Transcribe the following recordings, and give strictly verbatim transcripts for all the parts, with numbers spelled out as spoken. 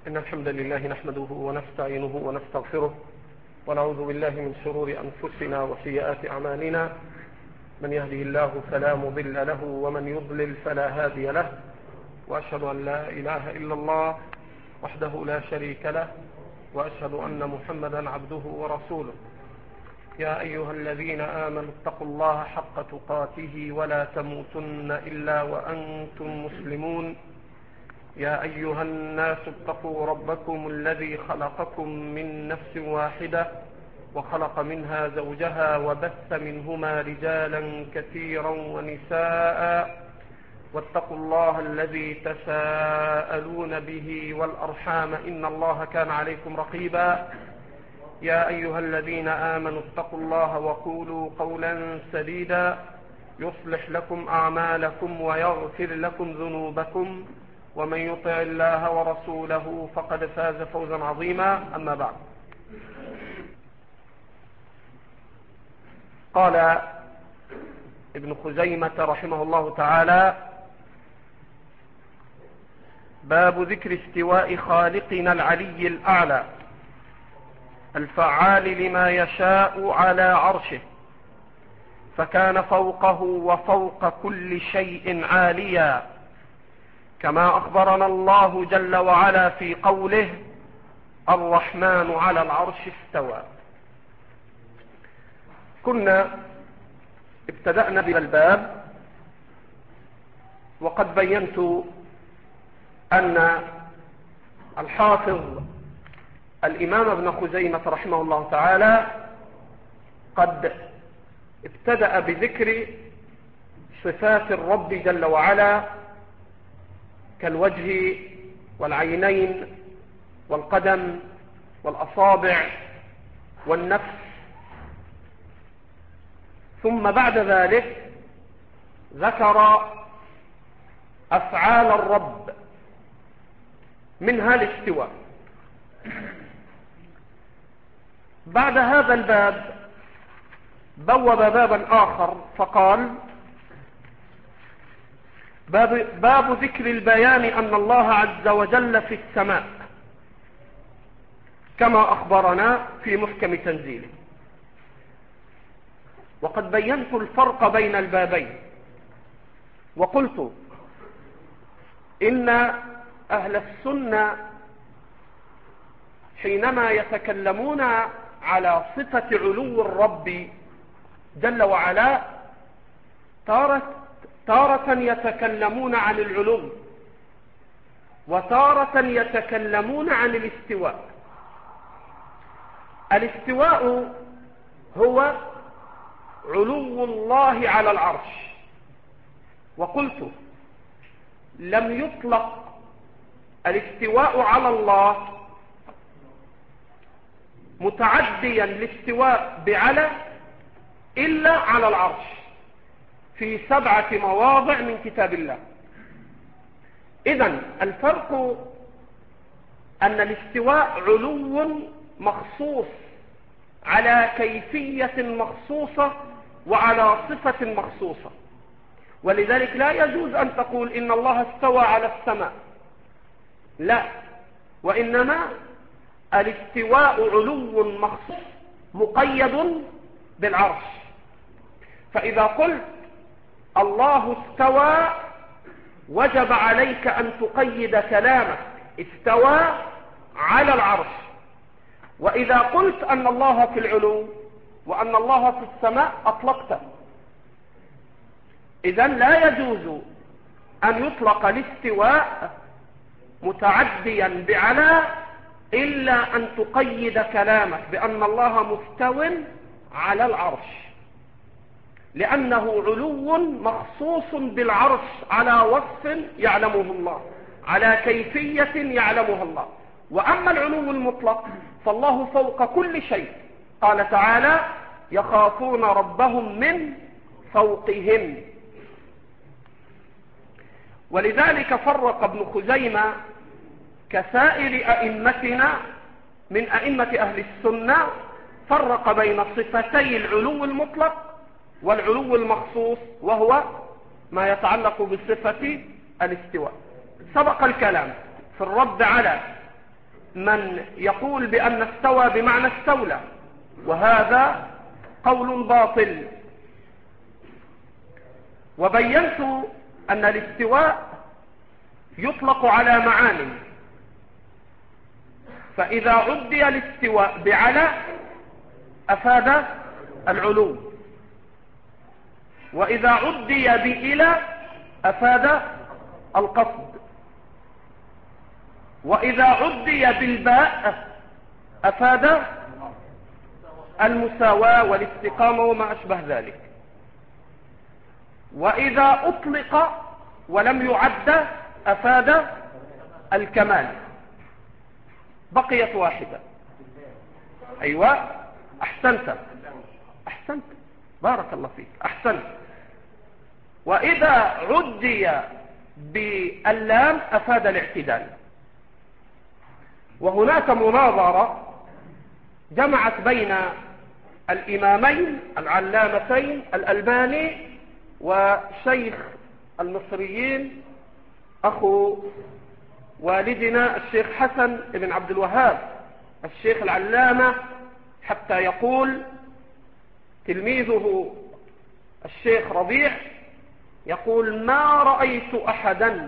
إن الحمد لله نحمده ونستعينه ونستغفره ونعوذ بالله من شرور أنفسنا وسيئات أعمالنا. من يهده الله فلا مضل له ومن يضلل فلا هادي له، وأشهد أن لا إله إلا الله وحده لا شريك له، وأشهد أن محمدا عبده ورسوله. يا أيها الذين آمنوا اتقوا الله حق تقاته ولا تموتن إلا وأنتم مسلمون. يا أيها الناس اتقوا ربكم الذي خلقكم من نفس واحدة وخلق منها زوجها وبث منهما رجالا كثيرا ونساء، واتقوا الله الذي تساءلون به والأرحام إن الله كان عليكم رقيبا. يا أيها الذين آمنوا اتقوا الله وقولوا قولا سديدا يصلح لكم أعمالكم ويغفر لكم ذنوبكم، ومن يطع الله ورسوله فقد فاز فوزا عظيما. أما بعد، قال ابن خزيمة رحمه الله تعالى: باب ذكر استواء خالقنا العلي الأعلى الفعال لما يشاء على عرشه، فكان فوقه وفوق كل شيء عاليا، كما أخبرنا الله جل وعلا في قوله: الرحمن على العرش استوى. كنا ابتدأنا بالباب، وقد بينت أن الحافظ الإمام ابن خزيمة رحمه الله تعالى قد ابتدأ بذكر صفات الرب جل وعلا كالوجه والعينين والقدم والأصابع والنفس، ثم بعد ذلك ذكر أفعال الرب منها الاستواء. بعد هذا الباب بوب بابا آخر فقال: باب, باب ذكر البيان أن الله عز وجل في السماء كما أخبرنا في محكم تنزيله. وقد بينت الفرق بين البابين، وقلت إن أهل السنة حينما يتكلمون على صفة علو الرب جل وعلا تارة, تارة يتكلمون عن العلو، وتارة يتكلمون عن الاستواء. الاستواء هو علو الله على العرش، وقلت لم يطلق الاستواء على الله متعديا الاستواء بعلى إلا على العرش في سبعة مواضع من كتاب الله. إذن الفرق أن الاستواء علو مخصوص على كيفية مخصوصة وعلى صفة مخصوصة، ولذلك لا يجوز أن تقول إن الله استوى على السماء، لا، وإنما الاستواء علو مخصوص مقيد بالعرش. فإذا قلت الله استوى وجب عليك أن تقيد كلامك استوى على العرش. وإذا قلت أن الله في العلو وأن الله في السماء أطلقته. إذن لا يجوز أن يطلق الاستواء متعديا بعلى إلا أن تقيد كلامك بأن الله مستو على العرش، لأنه علو مخصوص بالعرش على وصف يعلمه الله، على كيفية يعلمها الله. وأما العلو المطلق فالله فوق كل شيء، قال تعالى: يخافون ربهم من فوقهم. ولذلك فرق ابن خزيمة كسائر أئمتنا من أئمة أهل السنة، فرق بين صفتي العلو المطلق والعلو المخصوص، وهو ما يتعلق بصفة الاستواء. سبق الكلام في الرد على من يقول بأن استوى بمعنى استولى، وهذا قول باطل. وبينت أن الاستواء يطلق على معاني، فإذا عدي الاستواء بعلى أفاد العلو، وإذا عدي بإلى أفاد القصد، وإذا عدي بالباء أفاد المساواة والاستقامة وما أشبه ذلك، وإذا أطلق ولم يعد أفاد الكمال. بقيت واحدة. أيوة أحسنت أحسنت بارك الله فيك أحسنت. وإذا عدي باللام أفاد الاعتدال. وهناك مناظرة جمعت بين الإمامين العلامتين الألباني وشيخ المصريين أخو والدنا الشيخ حسن بن عبد الوهاب الشيخ العلامة، حتى يقول تلميذه الشيخ ربيع يقول: ما رأيت أحدا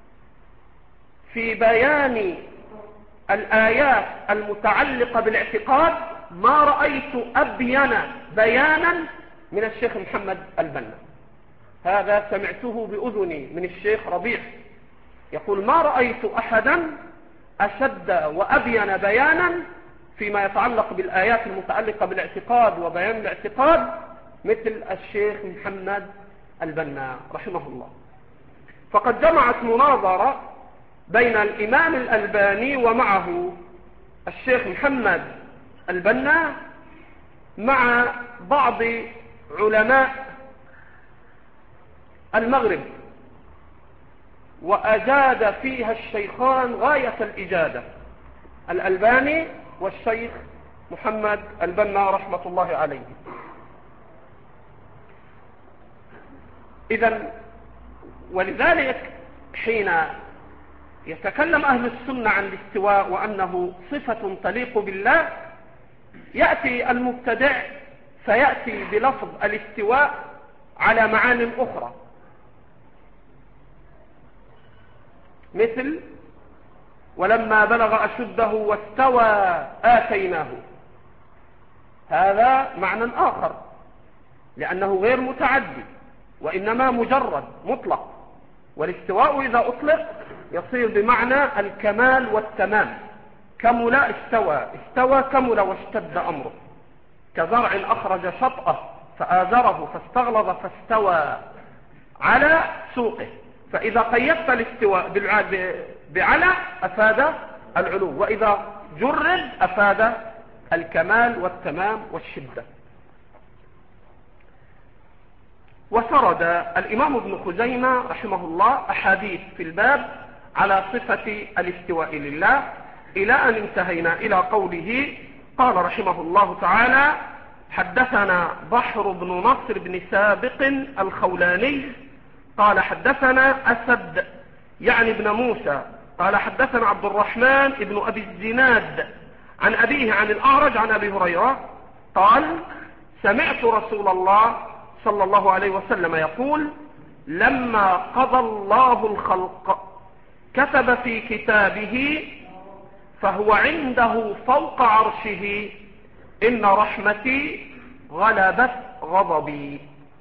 في بيان الآيات المتعلقة بالاعتقاد ما رأيت أبين بيانا من الشيخ محمد البنا. هذا سمعته بأذني من الشيخ ربيع، يقول: ما رأيت أحدا أشد وأبين بيانا فيما يتعلق بالآيات المتعلقة بالاعتقاد وبيان الاعتقاد مثل الشيخ محمد البنا رحمه الله. فقد جمعت مناظرة بين الإمام الألباني ومعه الشيخ محمد البنا مع بعض علماء المغرب، وأجاد فيها الشيخان غاية الإجادة، الألباني والشيخ محمد البنا رحمة الله عليه. إذن ولذلك حين يتكلم أهل السنة عن الاستواء وأنه صفة تليق بالله، يأتي المبتدع فيأتي بلفظ الاستواء على معان أخرى، مثل: ولما بلغ أشده واستوى آتيناه. هذا معنى آخر لأنه غير متعدي وإنما مجرد مطلق. والاستواء إذا أطلق يصير بمعنى الكمال والتمام. كمل استوى، استوى كمل واشتد أمره، كزرع أخرج شطأه فآزره فاستغلظ فاستوى على سوقه. فإذا قيدت الاستواء بعلى أفاد العلو، وإذا جرد أفاد الكمال والتمام والشدة. وسرد الإمام ابن خزيمة رحمه الله أحاديث في الباب على صفة الاستواء لله، إلى أن انتهينا إلى قوله: قال رحمه الله تعالى: حدثنا بحر بن نصر بن سابق الخولاني قال حدثنا أسد يعني ابن موسى قال حدثنا عبد الرحمن ابن أبي الزناد عن أبيه عن الأعرج عن أبي هريرة قال: سمعت رسول الله صلى الله عليه وسلم يقول: لما قضى الله الخلق كتب في كتابه فهو عنده فوق عرشه: إن رحمتي غلبت غضبي.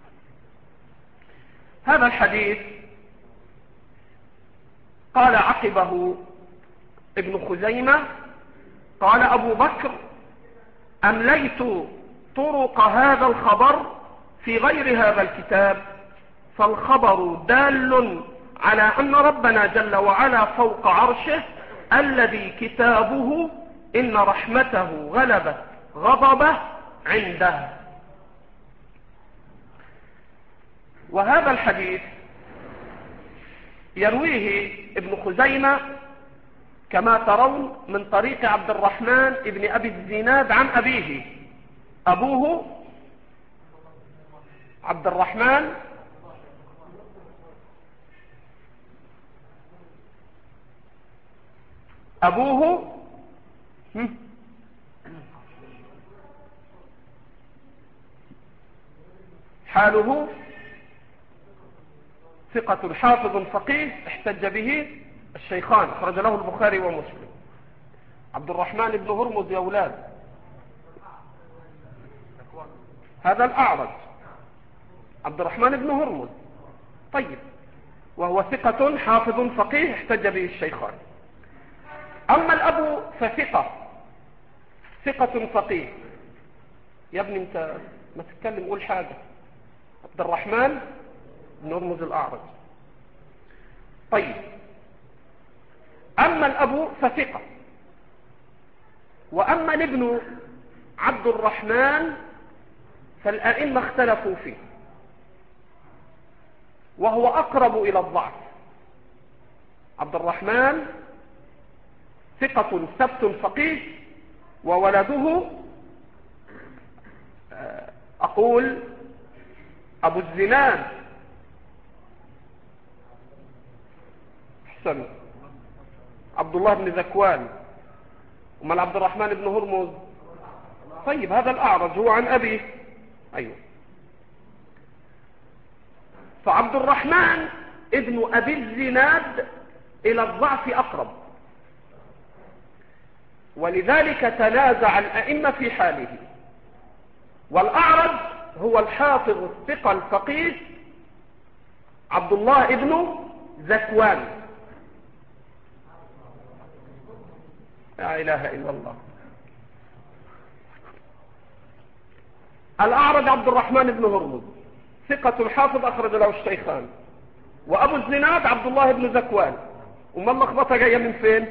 هذا الحديث قال عقبه ابن خزيمة: قال أبو بكر: أمليت طرق هذا الخبر في غير هذا الكتاب، فالخبر دال على أن ربنا جل وعلا فوق عرشه الذي كتابه إن رحمته غلبت غضبه عنده. وهذا الحديث يرويه ابن خزيمة كما ترون من طريق عبد الرحمن ابن أبي الزناد عن أبيه. أبوه عبد الرحمن أبوه حاله ثقة حافظ فقيه احتج به الشيخان، خرج له البخاري ومسلم. عبد الرحمن بن هرمز يا أولاد، هذا الأعرج عبد الرحمن بن هرمز. طيب، وهو ثقة حافظ فقيه احتج به الشيخان. أما الأب فثقة ثقة فقيه. يا ابني انت ما تتكلم، قول حاجة. عبد الرحمن بن هرمز الأعرج. طيب، أما الأب فثقة، وأما الابن عبد الرحمن فالأئمة اختلفوا فيه، وهو أقرب إلى الضعف. عبد الرحمن ثقة ثبت فقيه، وولده أقول أبو الزناد أحسن عبد الله بن ذكوان. ومن عبد الرحمن بن هرمز؟ طيب، هذا الأعرج هو عن أبيه. أيوه، فعبد الرحمن ابن أبي الزناد إلى الضعف أقرب، ولذلك تنازع الأئمة في حاله. والأعرج هو الحافظ الثقة الفقيه عبد الله ابن ذكوان. لا إله إلا الله. الأعرج عبد الرحمن بن هرمز ثقة الحافظ أخرج له الشيخان، وأبو الزناد عبد الله بن ذكوان. وما اللخبطة جاية من فين؟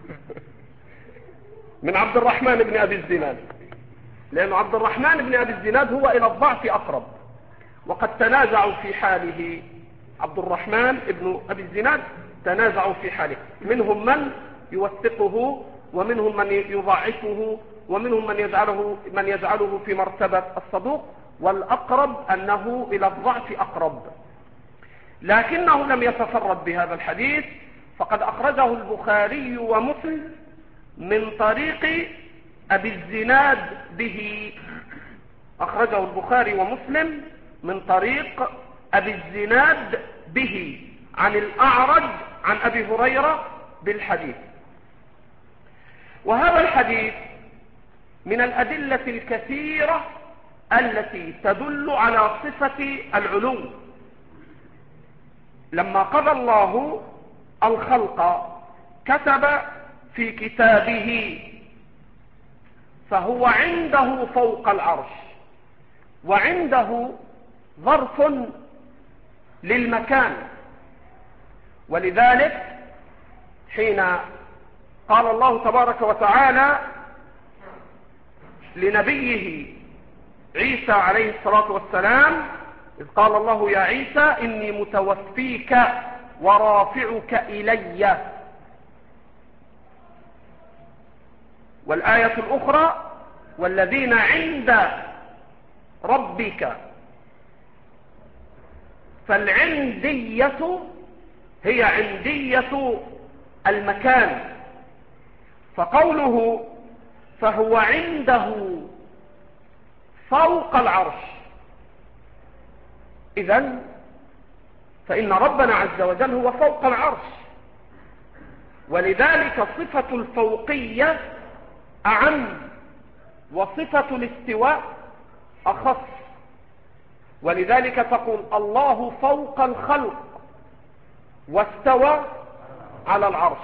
من عبد الرحمن بن أبي الزناد، لأن عبد الرحمن بن أبي الزناد هو إلى الضعف أقرب، وقد تنازعوا في حاله. عبد الرحمن بن أبي الزناد تنازعوا في حاله، منهم من يوثقه، ومنهم من يضعفه، ومنهم من يجعله, من يجعله في مرتبة الصدوق، والأقرب أنه إلى الضعف أقرب. لكنه لم يتفرد بهذا الحديث، فقد أخرجه البخاري ومسلم من طريق أبي الزناد به. أخرجه البخاري ومسلم من طريق أبي الزناد به عن الأعرج عن أبي هريرة بالحديث. وهذا الحديث من الأدلة الكثيرة التي تدل على صفة العلو. لما قضى الله الخلق كتب في كتابه، فهو عنده فوق العرش، وعنده ظرف للمكان. ولذلك حين قال الله تبارك وتعالى لنبيه عيسى عليه الصلاة والسلام، إذ قال الله يا عيسى إني متوفيك ورافعك إلي. والآية الأخرى والذين عند ربك، فالعندية هي عندية المكان. فقوله فهو عنده فوق العرش، إذن فإن ربنا عز وجل هو فوق العرش، ولذلك صفة الفوقية أعم، وصفة الاستواء أخص. ولذلك تقول الله فوق الخلق واستوى على العرش.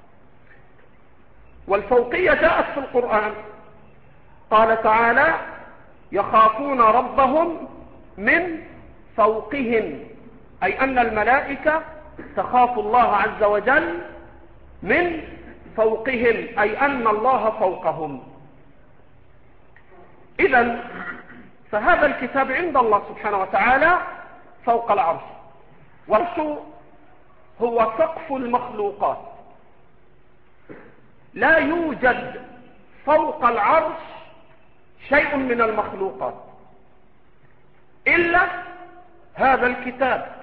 والفوقية جاءت في القرآن، قال تعالى يخافون ربهم من فوقهم، أي أن الملائكة تخاف الله عز وجل من فوقهم، أي أن الله فوقهم. إذن فهذا الكتاب عند الله سبحانه وتعالى فوق العرش، والعرش هو سقف المخلوقات. لا يوجد فوق العرش شيء من المخلوقات إلا هذا الكتاب.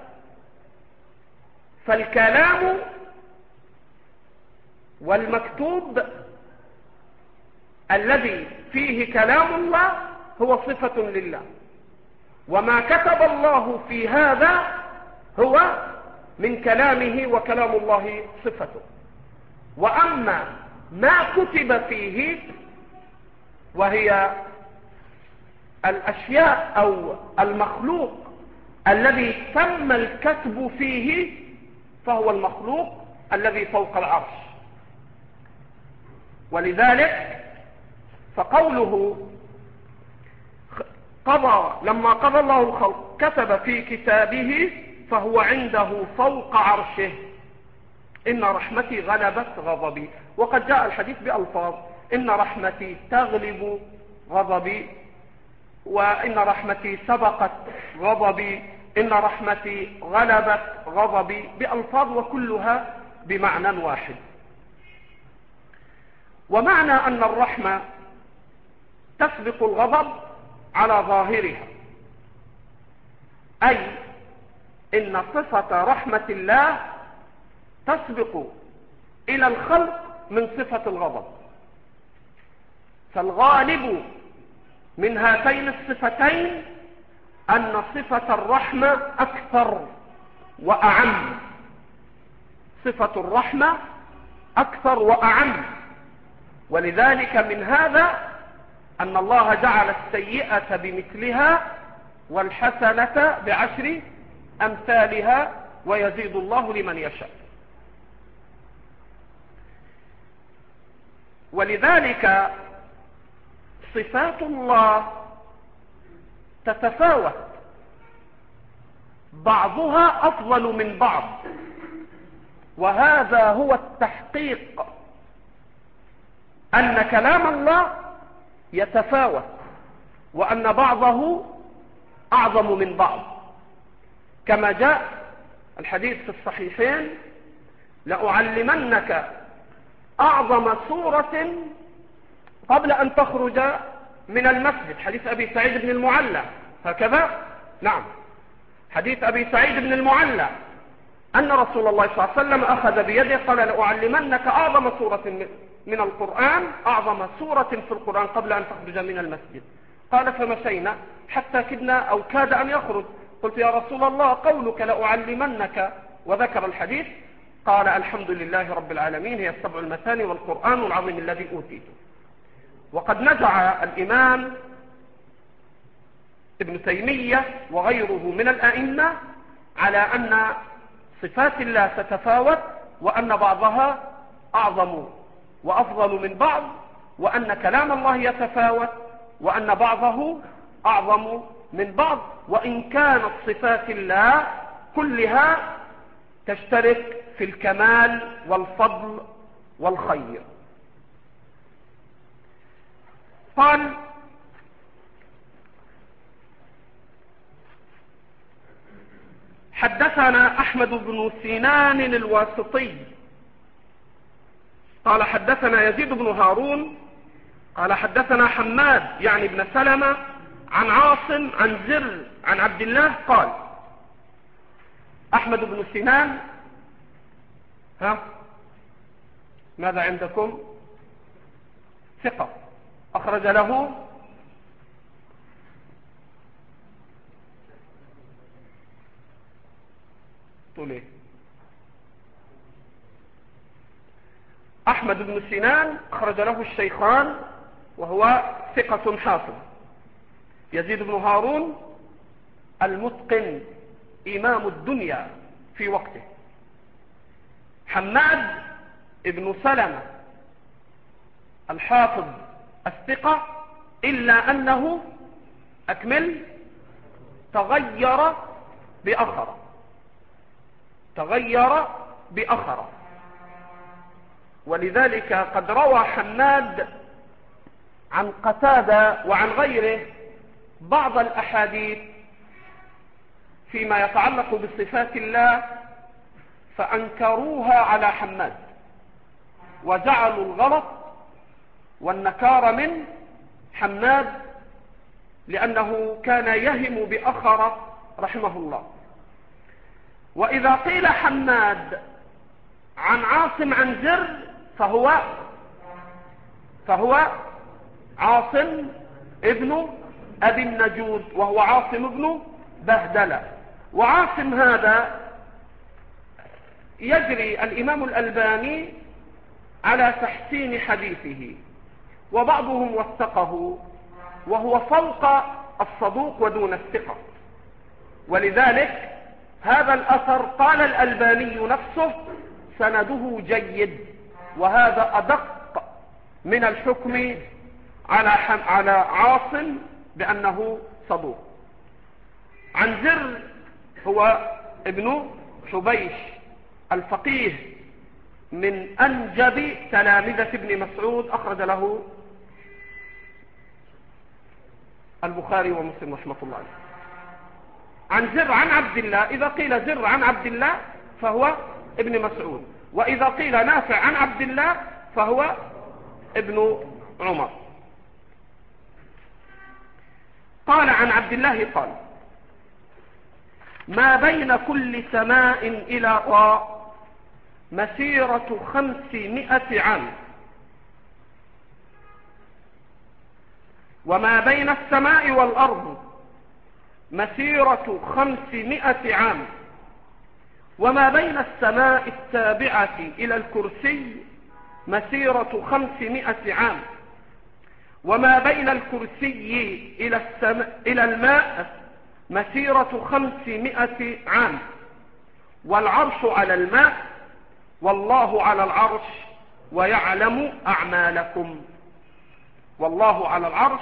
فالكلام والمكتوب الذي فيه كلام الله هو صفة لله، وما كتب الله في هذا هو من كلامه وكلام الله صفته. وأما ما كتب فيه وهي الأشياء أو المخلوق الذي تم الكتب فيه فهو المخلوق الذي فوق العرش. ولذلك فقوله قضى لما قضى الله الخلق كتب في كتابه فهو عنده فوق عرشه إن رحمتي غلبت غضبي. وقد جاء الحديث بألفاظ إن رحمتي تغلب غضبي، وإن رحمتي سبقت غضبي، إن رحمتي غلبت غضبي، بألفاظ وكلها بمعنى واحد. ومعنى أن الرحمة تسبق الغضب على ظاهرها، أي إن صفة رحمة الله تسبق إلى الخلق من صفة الغضب. فالغالب من هاتين الصفتين أن صفة الرحمة أكثر وأعم، صفة الرحمة أكثر وأعم. ولذلك من هذا أن الله جعل السيئة بمثلها والحسنة بعشر أمثالها ويزيد الله لمن يشاء. ولذلك صفات الله تتفاوت، بعضها أفضل من بعض، وهذا هو التحقيق أن كلام الله يتفاوت وأن بعضه أعظم من بعض، كما جاء الحديث في الصحيحين لأعلمنك أعظم سورة قبل أن تخرج من المسجد، حديث أبي سعيد بن المعلى، هكذا نعم حديث أبي سعيد بن المعلى أن رسول الله صلى الله عليه وسلم أخذ بيده قال لأعلمنك أعظم سورة من القرآن، أعظم سورة في القرآن قبل أن تخرج من المسجد. قال فمشينا حتى كدنا أو كاد أن يخرج، قلت يا رسول الله قولك لأعلمنك وذكر الحديث، قال الحمد لله رب العالمين هي السبع المثاني والقرآن العظيم الذي أوتيته. وقد نزع الإمام ابن تيمية وغيره من الأئمة على أن صفات الله تتفاوت، وأن بعضها أعظم وأفضل من بعض، وأن كلام الله يتفاوت، وأن بعضه أعظم من بعض، وإن كانت صفات الله كلها تشترك في الكمال والفضل والخير. قال حدثنا أحمد بن سنان الواسطي قال حدثنا يزيد بن هارون قال حدثنا حماد يعني بن سلمة عن عاصم عن زر عن عبد الله قال أحمد بن سنان ها ماذا عندكم؟ ثقة أخرج له طولي أحمد بن سنان أخرج له الشيخان وهو ثقة حافظ. يزيد بن هارون المتقن إمام الدنيا في وقته. حماد بن سلمة الحافظ الثقة إلا أنه أكمل تغير بأخر تغير بأخر ولذلك قد روى حماد عن قتادة وعن غيره بعض الأحاديث فيما يتعلق بصفات الله فأنكروها على حماد وجعلوا الغلط والنكار من حماد لأنه كان يهم بأخر رحمه الله. وإذا قيل حماد عن عاصم عن زر فهو فهو عاصم ابن أبي النجود، وهو عاصم ابن بهدلة. وعاصم هذا يجري الإمام الألباني على تحسين حديثه، وبعضهم وثقه، وهو فوق الصدوق ودون الثقة. ولذلك هذا الأثر قال الألباني نفسه سنده جيد، وهذا أدق من الحكم على على عاصم بأنه صدوق. عن زر هو ابن حبيش الفقيه من أنجب تلامذة ابن مسعود، أخرج له البخاري ومسلم رحمة الله عليه. عن زر عن عبد الله، إذا قيل زر عن عبد الله فهو ابن مسعود، وإذا قيل نافع عن عبد الله فهو ابن عمر. قال عن عبد الله قال: ما بين كل سماء إلى طاء مسيرة خمسمائة عام، وما بين السماء والأرض مسيرة خمسمائة عام، وما بين السماء السابعة إلى الكرسي مسيرة خمسمائة عام، وما بين الكرسي إلى, السماء إلى الماء مسيرة خمسمائة عام، والعرش على الماء، والله على العرش ويعلم أعمالكم. والله على العرش،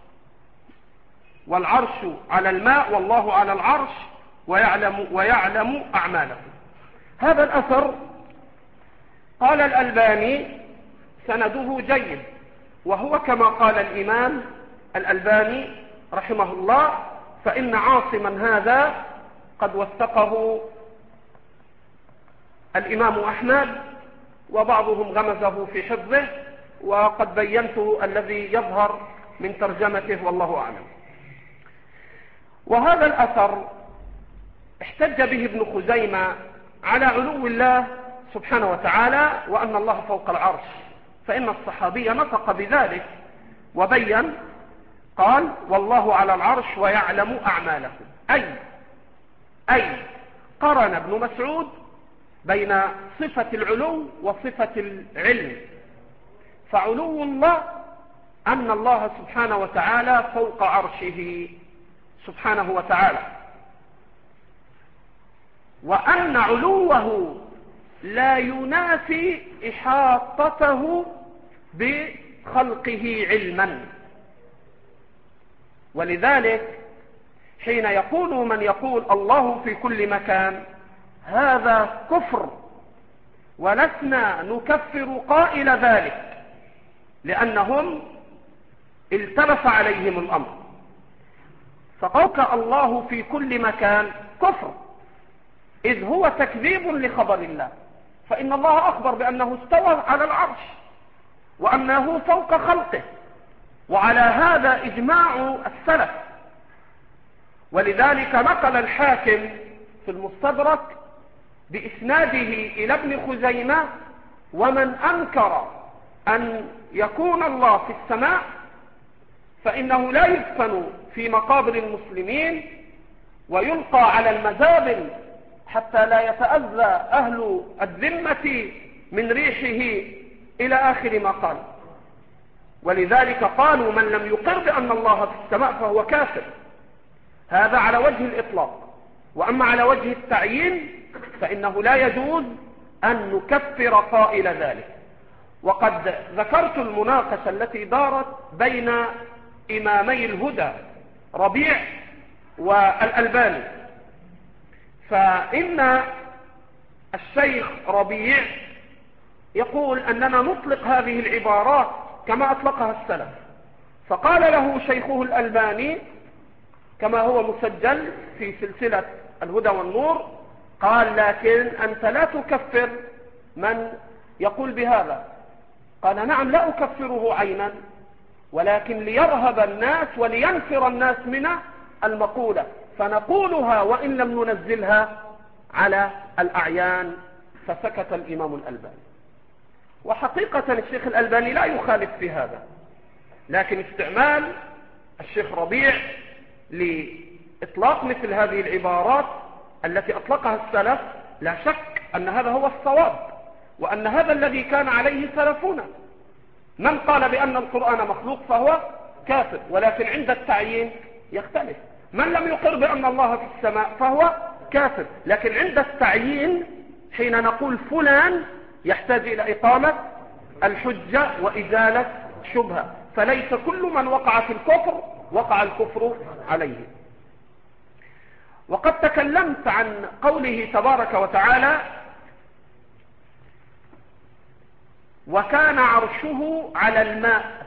والعرش على الماء، والله على العرش ويعلم, ويعلم أعمالكم. هذا الأثر قال الألباني سنده جيد، وهو كما قال الإمام الألباني رحمه الله، فإن عاصما هذا قد وثقه الإمام أحمد، وبعضهم غمزه في حفظه، وقد بينت الذي يظهر من ترجمته والله أعلم. وهذا الأثر احتج به ابن خزيمة على علو الله سبحانه وتعالى، وأن الله فوق العرش، فإن الصحابي نطق بذلك وبين، قال: والله على العرش ويعلم أعمالكم، أي أي قرن ابن مسعود بين صفة العلو وصفة العلم. فعلو الله أن الله سبحانه وتعالى فوق عرشه سبحانه وتعالى، وأن علوه لا ينافي إحاطته بخلقه علما. ولذلك حين يقول من يقول الله في كل مكان هذا كفر، ولسنا نكفر قائل ذلك، لأنهم التبس عليهم الأمر. فقولك الله في كل مكان كفر، إذ هو تكذيب لخبر الله، فإن الله أخبر بأنه استوى على العرش وأنه فوق خلقه، وعلى هذا إجماع السلف. ولذلك نقل الحاكم في المستدرك بإسناده إلى ابن خزيمة: ومن أنكر أن يكون الله في السماء فإنه لا يدفن في مقابر المسلمين ويلقى على المزابل حتى لا يتأذى أهل الذمة من ريحه، إلى آخر ما قال. ولذلك قالوا من لم يقر بأن الله في السماء فهو كافر. هذا على وجه الإطلاق. وأما على وجه التعيين فإنه لا يجوز أن نكفر قائل ذلك. وقد ذكرت المناقشة التي دارت بين إمامي الهدى ربيع والألباني، فإن الشيخ ربيع يقول أننا نطلق هذه العبارات كما أطلقها السلف، فقال له شيخه الألباني كما هو مسجل في سلسلة الهدى والنور، قال: لكن أنت لا تكفر من يقول بهذا. قال: نعم، لا أكفره عينا، ولكن ليرهب الناس ولينفر الناس من المقولة، فنقولها وإن لم ننزلها على الأعيان. فسكت الإمام الألباني. وحقيقة الشيخ الألباني لا يخالف في هذا، لكن استعمال الشيخ ربيع لإطلاق مثل هذه العبارات التي أطلقها السلف لا شك أن هذا هو الصواب، وأن هذا الذي كان عليه سلفنا. من قال بأن القرآن مخلوق فهو كافر، ولكن عند التعيين يختلف. من لم يقر بأن الله في السماء فهو كافر، لكن عند التعيين حين نقول فلان يحتاج إلى إقامة الحجة وإزالة شبهة، فليس كل من وقع في الكفر وقع الكفر عليه. وقد تكلمت عن قوله تبارك وتعالى: وكان عرشه على الماء،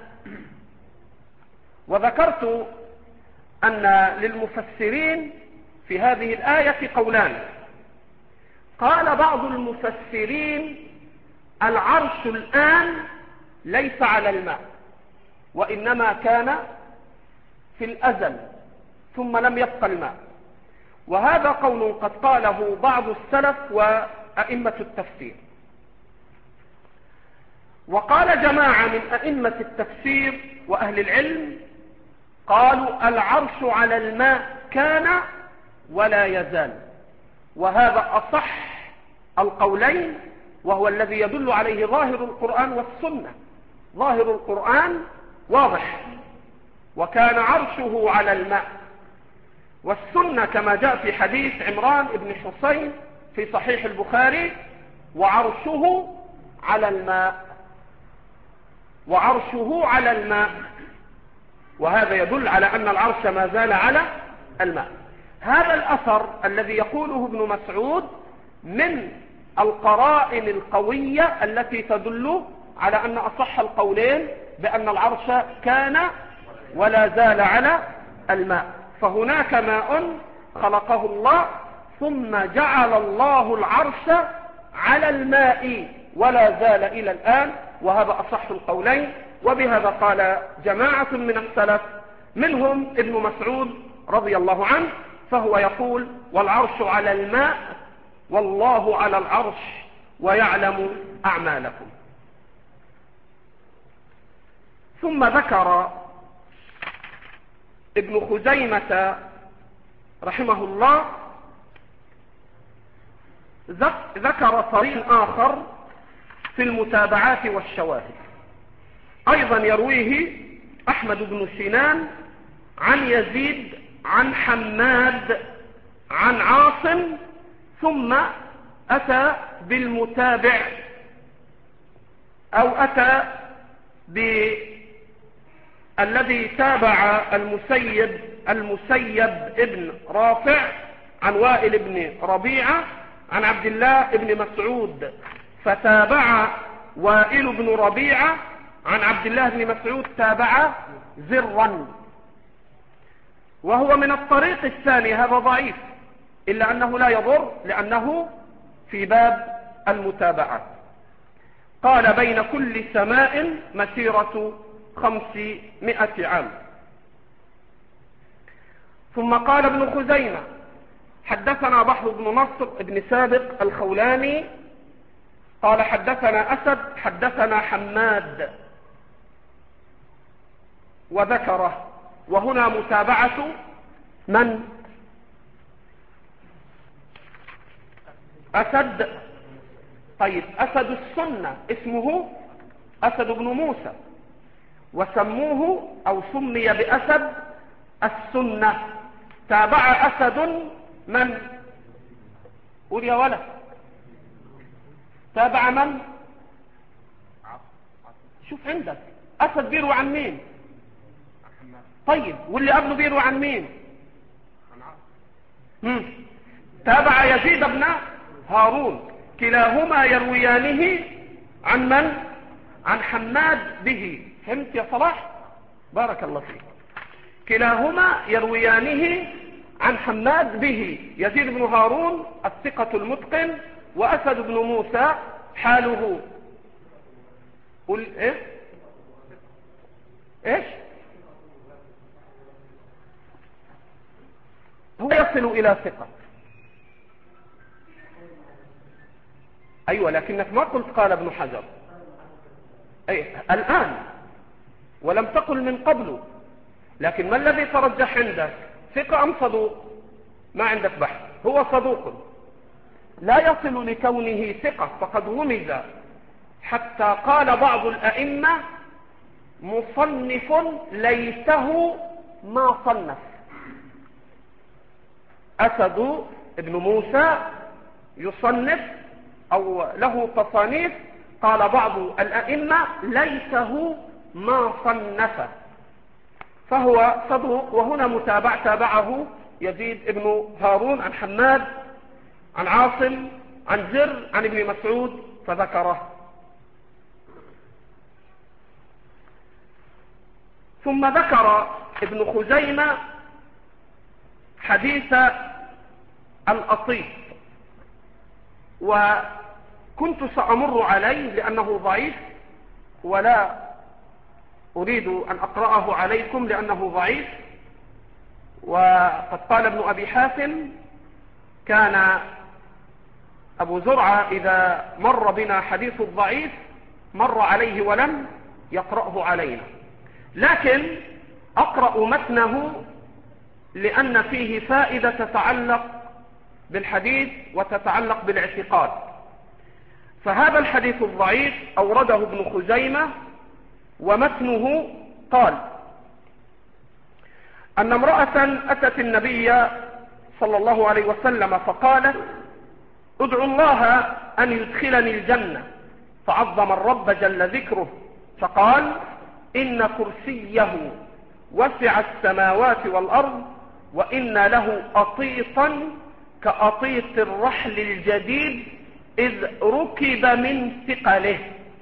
وذكرت أن للمفسرين في هذه الآية قولان. قال بعض المفسرين: العرش الآن ليس على الماء، وإنما كان في الأزل ثم لم يبق الماء. وهذا قول قد قاله بعض السلف وأئمة التفسير. وقال جماعة من أئمة التفسير وأهل العلم قالوا: العرش على الماء كان ولا يزال. وهذا أصح القولين، وهو الذي يدل عليه ظاهر القرآن والسنة. ظاهر القرآن واضح: وكان عرشه على الماء. والسنة كما جاء في حديث عمران بن حسين في صحيح البخاري: وعرشه على الماء، وعرشه على الماء. وهذا يدل على أن العرش ما زال على الماء. هذا الأثر الذي يقوله ابن مسعود من القرائن القوية التي تدل على أن أصح القولين بأن العرش كان ولا زال على الماء. فهناك ماء خلقه الله ثم جعل الله العرش على الماء ولا زال إلى الآن، وهذا أصح القولين. وبهذا قال جماعة من السلف منهم ابن مسعود رضي الله عنه، فهو يقول: والعرش على الماء والله على العرش ويعلم أعمالكم. ثم ذكر ابن خزيمة رحمه الله ذكر طريق آخر في المتابعات والشواهد، أيضا يرويه أحمد بن سنان عن يزيد عن حماد عن عاصم، ثم أتى بالمتابع أو أتى بالذي تابع المسيب المسيب ابن رافع عن وائل بن ربيعة عن عبد الله بن مسعود، فتابع وائل بن ربيعة عن عبد الله بن مسعود تابع زرا. وهو من الطريق الثاني، هذا ضعيف إلا أنه لا يضر لأنه في باب المتابعة. قال: بين كل سماء مسيرة خمسمائة عام. ثم قال ابن خزيمة: حدثنا بحر بن نصر بن سابق الخولاني قال: حدثنا أسد حدثنا حماد، وذكره. وهنا متابعة من؟ أسد. طيب، أسد السنة اسمه أسد بن موسى، وسموه أو سمي بأسد السنة. تابع أسد من؟ قول يا ولد. تابع من؟ شوف عندك أسد بيروي عن مين؟ طيب، واللي قبله بيروي عن مين؟ مم. تابع يزيد بن هارون. كلاهما يرويانه عن من؟ عن حماد به. فهمت يا صلاح؟ بارك الله فيك. كلاهما يرويانه عن حماد به. يزيد بن هارون الثقة المتقن، وأسد بن موسى حاله قل ايه ايش هو يصل الى ثقة. ايوه، لكنك ما قلت قال ابن حجر. اي الان ولم تقل من قبل، لكن ما الذي ترجح عندك؟ ثقة أم صدوق؟ ما عندك بحث، هو صدوق لا يصل لكونه ثقة، فقد غمز حتى قال بعض الأئمة مصنف ليته ما صنف. أسد ابن موسى يصنف أو له تصانيف، قال بعض الأئمة ليته ما صنف، فهو صدوق. وهنا متابع تابعه يزيد ابن هارون عن حماد عن عاصم عن زر عن ابن مسعود فذكره. ثم ذكر ابن خزيمة حديث الأطيب، وكنت سأمر عليه لأنه ضعيف، ولا أريد أن أقرأه عليكم لأنه ضعيف. وقد قال ابن أبي حاتم كان أبو زرعة إذا مر بنا حديث الضعيف مر عليه ولم يقرأه علينا، لكن أقرأ متنه لأن فيه فائدة تتعلق بالحديث وتتعلق بالاعتقاد. فهذا الحديث الضعيف أورده ابن خزيمة، ومتنه قال أن امرأة أتت النبي صلى الله عليه وسلم فقالت ادعو الله أن يدخلني الجنة، فعظم الرب جل ذكره فقال إن كرسيه وسع السماوات والأرض وإن له أطيطا كأطيط الرحل الجديد إذ ركب من ثقله.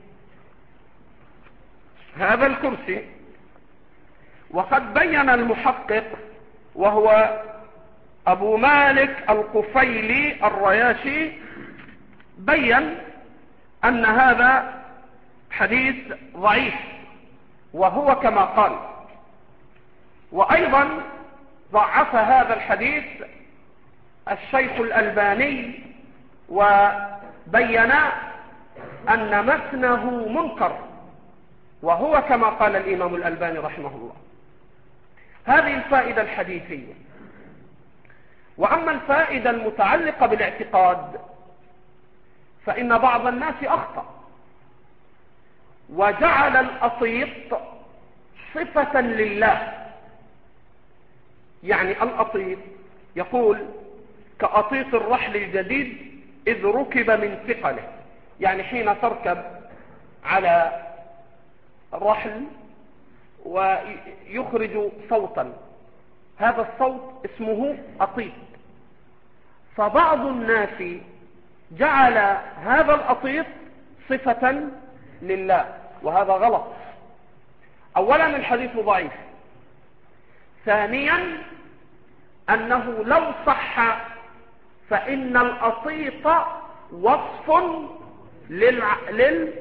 هذا الكرسي، وقد بين المحقق وهو أبو مالك القفيلي الرياشي، بين أن هذا حديث ضعيف، وهو كما قال. وأيضا ضعف هذا الحديث الشيخ الألباني وبين أن متنه منكر، وهو كما قال الإمام الألباني رحمه الله. هذه الفائدة الحديثية. وأما الفائدة المتعلقة بالاعتقاد فإن بعض الناس أخطأ وجعل الأطيط صفة لله. يعني الأطيط يقول كأطيط الرحل الجديد إذ ركب من ثقله، يعني حين تركب على الرحل ويخرج صوتا، هذا الصوت اسمه أطيط. فبعض الناس جعل هذا الأطيط صفة لله، وهذا غلط. أولا الحديث ضعيف، ثانيا أنه لو صح فإن الأطيط وصف للع... لل...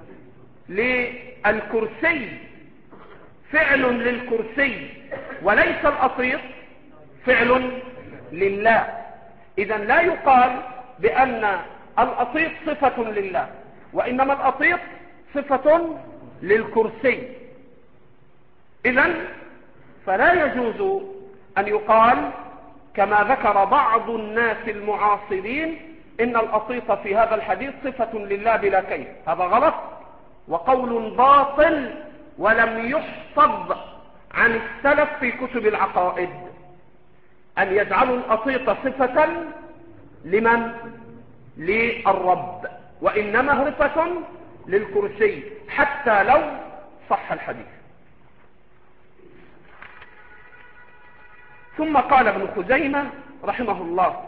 للكرسي، فعل للكرسي، وليس الأطيط فعل لله. إذن لا يقال بأن الأطيط صفة لله، وإنما الأطيط صفة للكرسي. إذن فلا يجوز أن يقال كما ذكر بعض الناس المعاصرين إن الأطيط في هذا الحديث صفة لله بلا كيف. هذا غلط وقول باطل، ولم يحفظ عن السلف في كتب العقائد أن يجعلوا الأطيط صفة لمن؟ للرب، وإنما صفة للكرسي حتى لو صح الحديث. ثم قال ابن خزيمة رحمه الله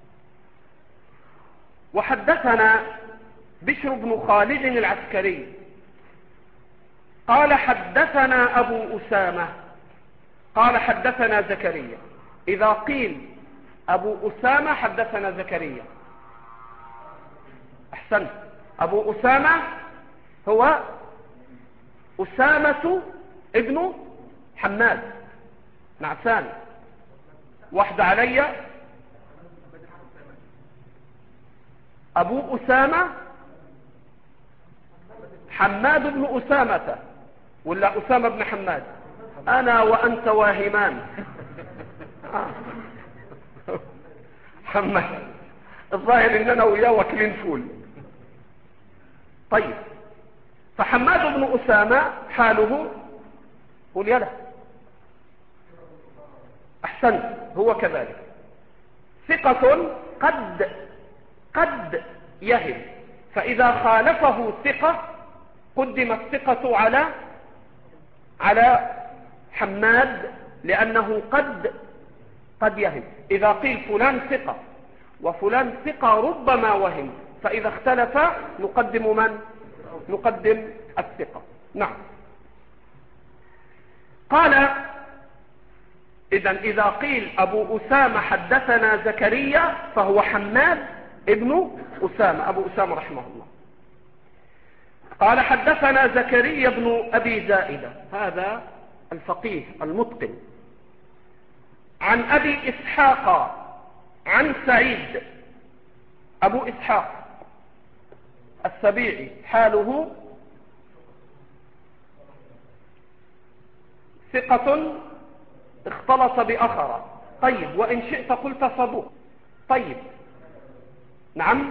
وحدثنا بشر بن خالد العسكري قال حدثنا أبو أسامة قال حدثنا زكريا. إذا قيل أبو أسامة حدثنا زكريا أحسن. أبو أسامة هو أسامة ابن حماد نعسان. واحد علي. أبو أسامة حماد بن أسامة، ولا أسامة بن حماد؟ أنا وأنت واهمان. حماد الظاهر إننا وياه واكلين فول. طيب، فحماد بن أسامة حاله، قل يلا، أحسنت، هو كذلك ثقة قد قد يهم، فإذا خالفه ثقة قدم الثقة على على حماد لأنه قد قد يهم. إذا قيل فلان ثقة وفلان ثقة ربما وهم، فإذا اختلف نقدم من؟ نقدم الثقة. نعم. قال إذن إذا قيل أبو أسامة حدثنا زكريا فهو حماد ابن أسامة، أبو أسامة رحمه الله. قال حدثنا زكريا بن أبي زائدة، هذا الفقيه المتقن، عن أبي إسحاق عن سعيد. أبو إسحاق السبيعي حاله ثقة اختلط بأخر. طيب، وإن شئت قلت صدوق. طيب، نعم،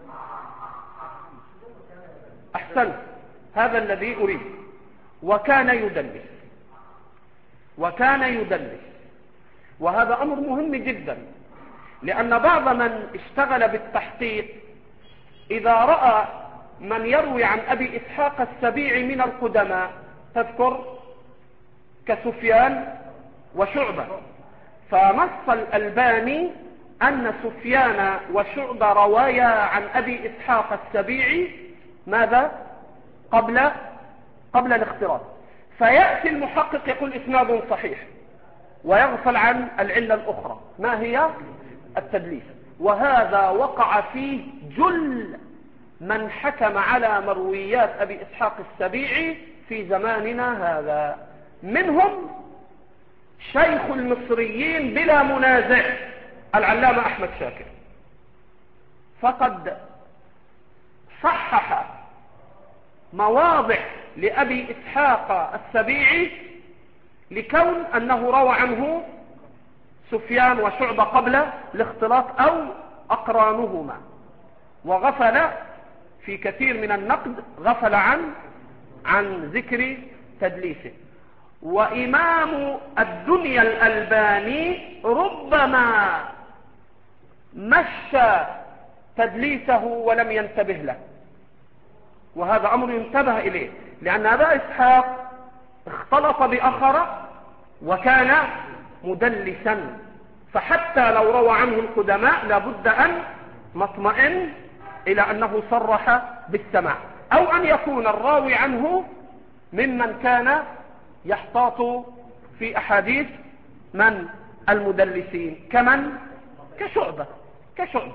أحسنت، هذا الذي أريد. وكان يدلس، وكان يدلس، وهذا أمر مهم جدا، لأن بعض من اشتغل بالتحقيق إذا رأى من يروي عن أبي إسحاق السبيعي من القدماء، تذكر كسفيان وشعبة، فنص الألباني أن سفيان وشعبة روايا عن أبي إسحاق السبيعي ماذا؟ قبل قبل الاختلاط، فيأتي المحقق يقول إسناد صحيح ويغفل عن العلة الأخرى، ما هي؟ التدليس. وهذا وقع فيه جل من حكم على مرويات أبي إسحاق السبيعي في زماننا هذا، منهم شيخ المصريين بلا منازع العلامة أحمد شاكر، فقد صحح مواضع لأبي إسحاق السبيعي لكون أنه روى عنه سفيان وشعبة قبل الاختلاط أو أقرانهما، وغفل في كثير من النقد، غفل عن عن ذكر تدليسه. وإمام الدنيا الألباني ربما مشى تدليسه ولم ينتبه له، وهذا أمر ينتبه إليه، لأن أبا إسحاق اختلط بأخر وكان مدلسا، فحتى لو روى عنه القدماء لابد أن نطمئن إلى أنه صرح بالسماع، أو أن يكون الراوي عنه ممن كان يحتاط في أحاديث من المدلسين، كمن كشعبة كشعبة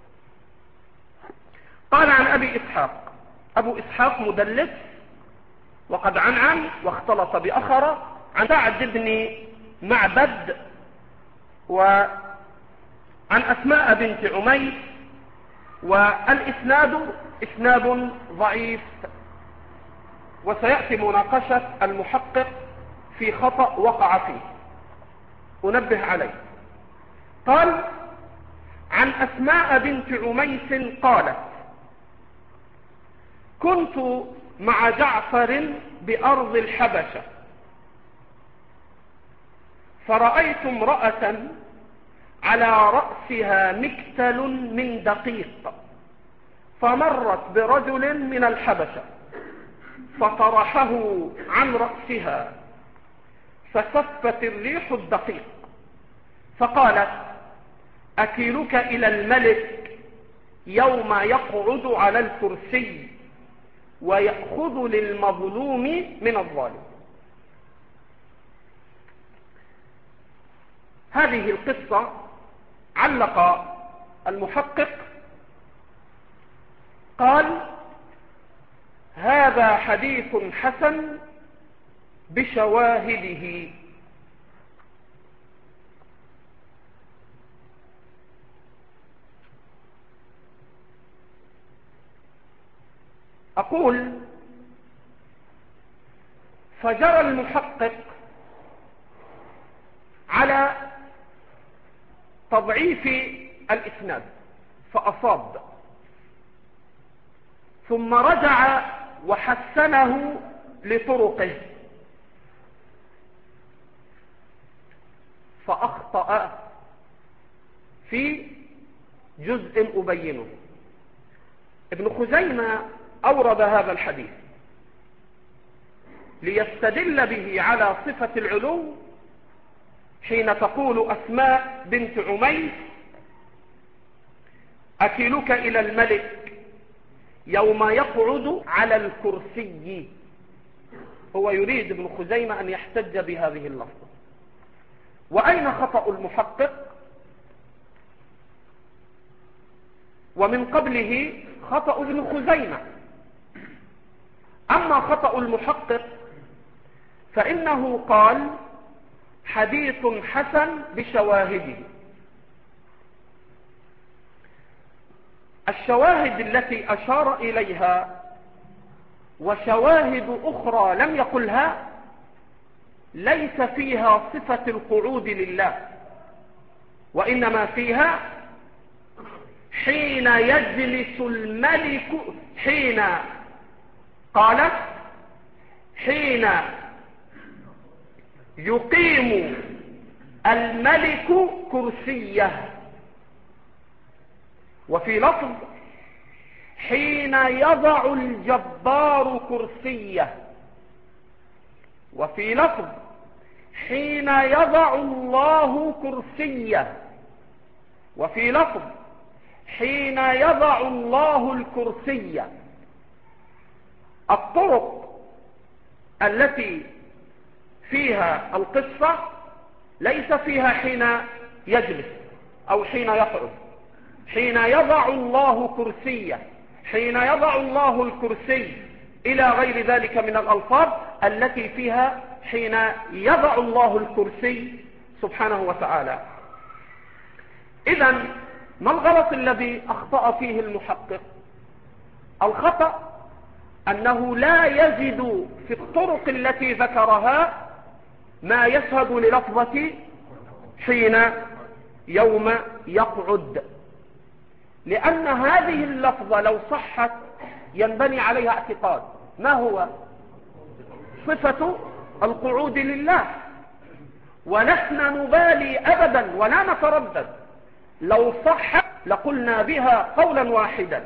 قال عن أبي إسحاق. أبو إسحاق مدلس وقد عنعن واختلط بأخر، عن سعد بن معبد وعن أسماء بنت عميس، والإسناد إسناد ضعيف، وسيأتي مناقشة المحقق في خطأ وقع فيه أنبه عليه. قال عن أسماء بنت عميس قالت: كنت مع جعفر بأرض الحبشة، فرأيت امرأة على رأسها مكتل من دقيق، فمرت برجل من الحبشة فطرحه عن رأسها، فسفت الريح الدقيق، فقالت: أكيلك إلى الملك يوم يقعد على الكرسي ويأخذ للمظلوم من الظالم. هذه القصة علق المحقق قال: هذا حديث حسن بشواهده. أقول فجرى المحقق على تضعيف الإسناد فأصاب، ثم رجع وحسنه لطرقه فأخطأ في جزء أبينه. ابن خزيمة أورد هذا الحديث ليستدل به على صفة العلو حين تقول أسماء بنت عميس: أكلك إلى الملك يوم يقعد على الكرسي. هو يريد ابن خزيمة أن يحتج بهذه اللفظة. وأين خطأ المحقق؟ ومن قبله خطأ ابن خزيمة. أما خطأ المحقق فإنه قال: حديث حسن بشواهده. الشواهد التي أشار إليها وشواهد أخرى لم يقلها ليس فيها صفة القعود لله، وإنما فيها حين يجلس الملك، حين قالت حين يقيم الملك كرسيه، وفي لفظ حين يضع الجبار كرسيه، وفي لفظ حين يضع الله كرسيه، وفي لفظ حين يضع الله الكرسي. الطرق التي فيها القصة ليس فيها حين يجلس أو حين يقعد. حين يضع الله كرسيه، حين يضع الله الكرسي، إلى غير ذلك من الألفاظ التي فيها حين يضع الله الكرسي سبحانه وتعالى. إذن ما الغلط الذي أخطأ فيه المحقق؟ الخطأ أنه لا يجد في الطرق التي ذكرها ما يشهد للفظة حين يوم يقعد، لأن هذه اللفظة لو صحت ينبني عليها اعتقاد. ما هو؟ صفة القعود لله، ونحن نبالي أبدا ولا نتردد. لو صحت لقلنا بها قولا واحدا،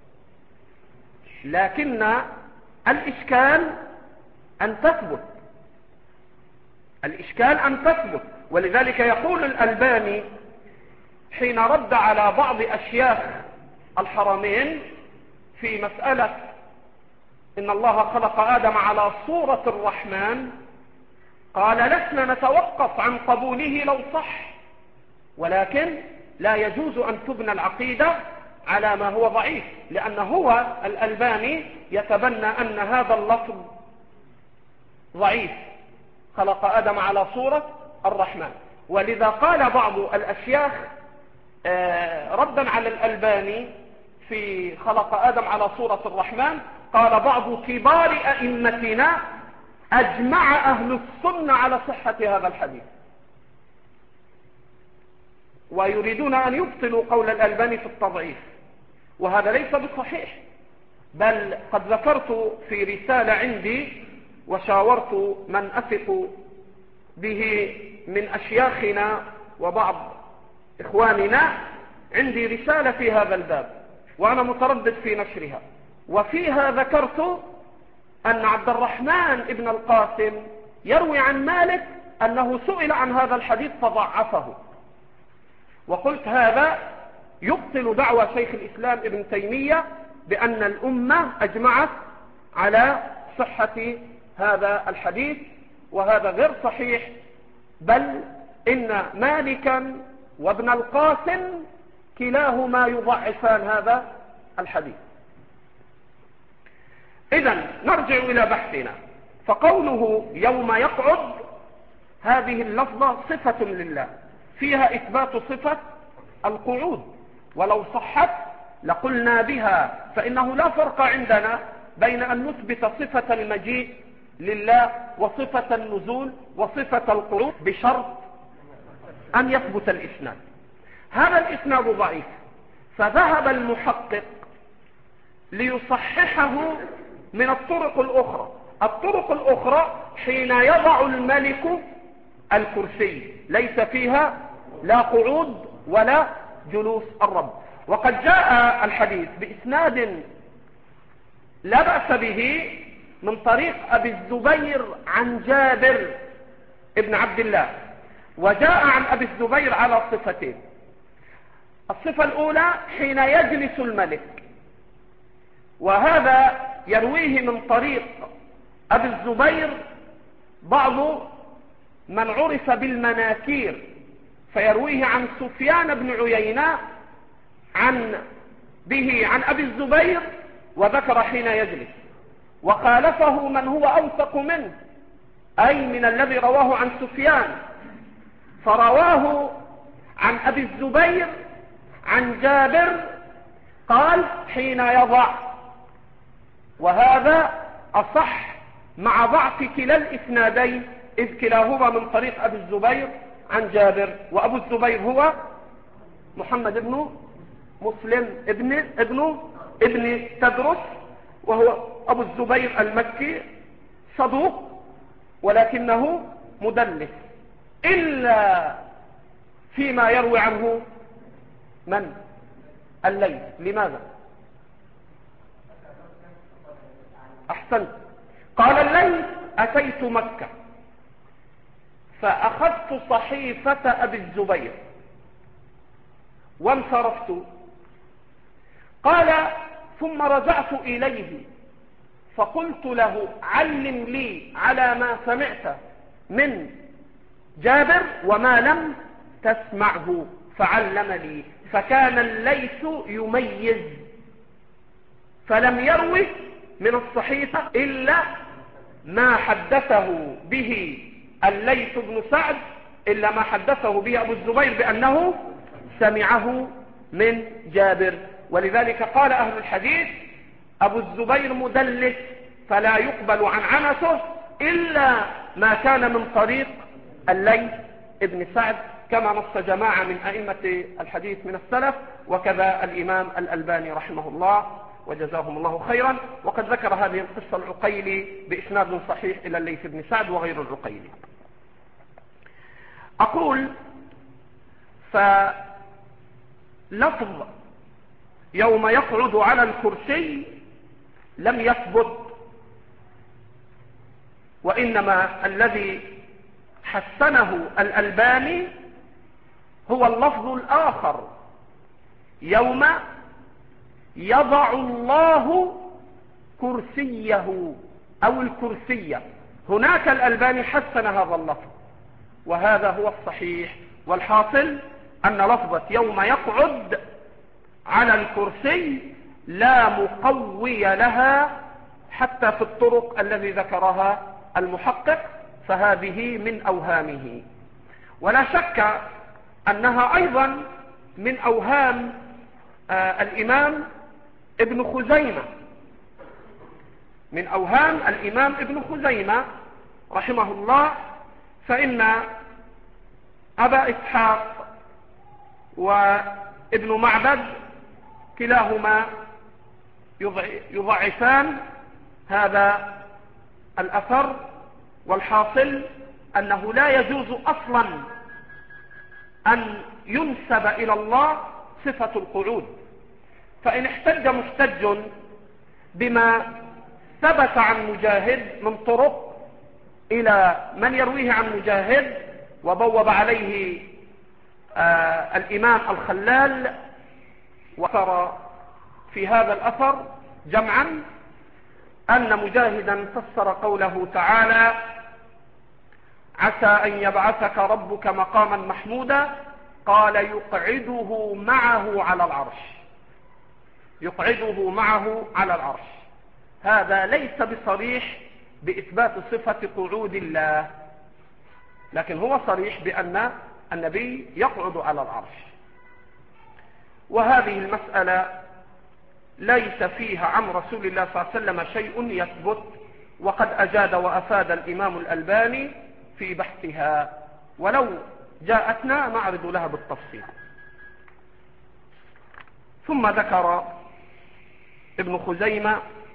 لكن الإشكال أن تثبت، الإشكال أن تثبت. ولذلك يقول الألباني حين رد على بعض أشياخ الحرمين في مسألة إن الله خلق آدم على صورة الرحمن، قال: لسنا نتوقف عن قبوله لو صح، ولكن لا يجوز أن تبنى العقيدة على ما هو ضعيف، لأن هو الألباني يتبنى أن هذا اللفظ ضعيف، خلق آدم على صورة الرحمن. ولذا قال بعض الأشياخ ردا على الألباني في خلق آدم على صورة الرحمن، قال بعض كبار أئمتنا: أجمع أهل السنة على صحة هذا الحديث. ويريدون أن يبطلوا قول الألباني في التضعيف، وهذا ليس بصحيح. بل قد ذكرت في رسالة عندي وشاورت من أثق به من أشياخنا وبعض إخواننا، عندي رسالة في هذا الباب وأنا متردد في نشرها، وفيها ذكرت أن عبد الرحمن ابن القاسم يروي عن مالك أنه سئل عن هذا الحديث فضعفه، وقلت هذا يبطل دعوى شيخ الإسلام ابن تيمية بأن الأمة أجمعت على صحة هذا الحديث، وهذا غير صحيح. بل إن مالكا وابن القاسم كلاهما يضعفان هذا الحديث. إذن نرجع إلى بحثنا. فقوله يوم يقعد، هذه اللفظة صفة لله فيها إثبات صفة القعود، ولو صحت لقلنا بها، فإنه لا فرق عندنا بين أن نثبت صفة المجيء لله وصفة النزول وصفة القعود بشرط أن يثبت الإسناد. هذا الإسناد ضعيف، فذهب المحقق ليصححه من الطرق الأخرى. الطرق الأخرى حين يضع الملك الكرسي ليس فيها لا قعود ولا جلوس الرب. وقد جاء الحديث بإسناد لا بأس به من طريق أبي الزبير عن جابر ابن عبد الله، وجاء عن أبي الزبير على صفتين. الصفة الأولى حين يجلس الملك، وهذا يرويه من طريق أبي الزبير بعض من عرف بالمناكير، فيرويه عن سفيان بن عيينة عن به عن أبي الزبير وذكر حين يجلس، وخالفه من هو أوثق منه، أي من الذي رواه عن سفيان، فرواه عن أبي الزبير عن جابر قال حين يضع، وهذا أصح مع ضعف كلا الإسنادين، إذ كلاهما من طريق أبي الزبير عن جابر، وأبو الزبير هو محمد بن مسلم ابن ابن ابن تدرس، وهو أبو الزبير المكي صدوق ولكنه مدلس، إلا فيما يروي عنه من الليث. لماذا؟ أحسنت. قال الليث أتيت مكة فأخذت صحيفة أبي الزبير وانصرفت. قال ثم رجعت إليه فقلت له علم لي على ما سمعت من جابر وما لم تسمعه، فعلم لي. فكان الليث يميز، فلم يروي من الصحيفة إلا ما حدثه به الليث بن سعد، إلا ما حدثه به أبو الزبير بأنه سمعه من جابر. ولذلك قال أهل الحديث أبو الزبير مدلس فلا يقبل عن عنته إلا ما كان من طريق الليث بن سعد، كما نص جماعة من أئمة الحديث من السلف، وكذا الإمام الألباني رحمه الله وجزاهم الله خيرا. وقد ذكر هذه القصة العقيلي بإسناد صحيح إلى الليث بن سعد وغير العقيلي. أقول فلفظ يوم يقعد على الكرسي لم يثبت، وإنما الذي حسنه الألباني هو اللفظ الآخر يوم يضع الله كرسيه أو الكرسية. هناك الألباني حسن هذا اللفظ، وهذا هو الصحيح. والحاصل أن لفظة يوم يقعد على الكرسي لا مقوي لها حتى في الطرق الذي ذكرها المحقق، فهذه من أوهامه. ولا شك أنها أيضا من أوهام آه الإمام ابن خزيمة، من أوهام الإمام ابن خزيمة رحمه الله. فإن أبا إسحاق وابن معبد كلاهما يضعفان هذا الأثر، والحاصل أنه لا يجوز أصلا أن ينسب إلى الله صفة القعود. فإن احتج محتج بما ثبت عن مجاهد من طرق إلى من يرويه عن مجاهد، وبوب عليه آه الإمام الخلال وذكر في هذا الأثر جمعا أن مجاهدا فسر قوله تعالى عسى أن يبعثك ربك مقاما محمودا، قال يقعده معه على العرش، يقعده معه على العرش. هذا ليس بصريح بإثبات صفة قعود الله، لكن هو صريح بأن النبي يقعد على العرش. وهذه المسألة ليس فيها عن رسول الله صلى الله عليه وسلم شيء يثبت وقد أجاد وأفاد الإمام الألباني في بحثها، ولو جاءتنا نعرض لها بالتفصيل. ثم ذكر ابن خزيمة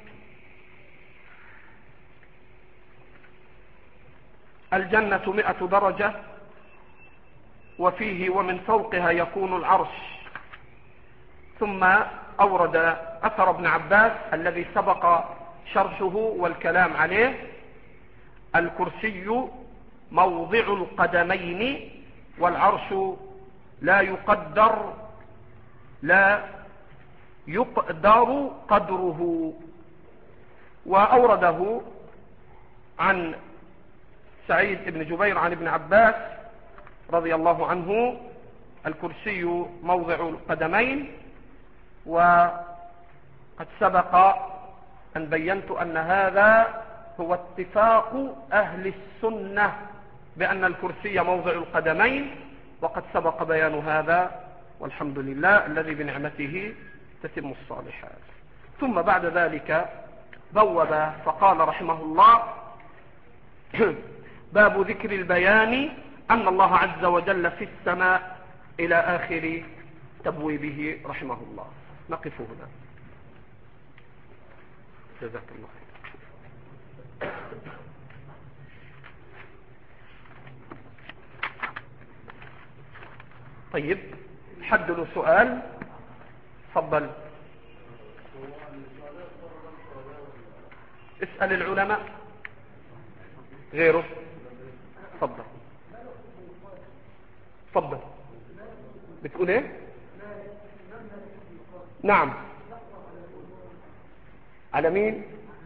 الجنة مئة درجة، وفيه ومن فوقها يكون العرش. ثم أورد أثر ابن عباس الذي سبق شرحه والكلام عليه: الكرسي موضع القدمين والعرش لا يقدر لا يقدر قدره. وأورده عن سعيد بن جبير عن ابن عباس رضي الله عنه: الكرسي موضع القدمين. وقد سبق أن بينت أن هذا هو اتفاق أهل السنة بأن الكرسي موضع القدمين، وقد سبق بيان هذا، والحمد لله الذي بنعمته تتم الصالحات. ثم بعد ذلك بوب فقال رحمه الله: باب ذكر البيان أن الله عز وجل في السماء، إلى آخر تبويبه رحمه الله. نقف هنا. جزاك الله خير. طيب، حد له سؤال؟ تفضل. اسأل العلماء. غيره؟ تفضل تفضل. بتقول ايه؟ نعم. على مين؟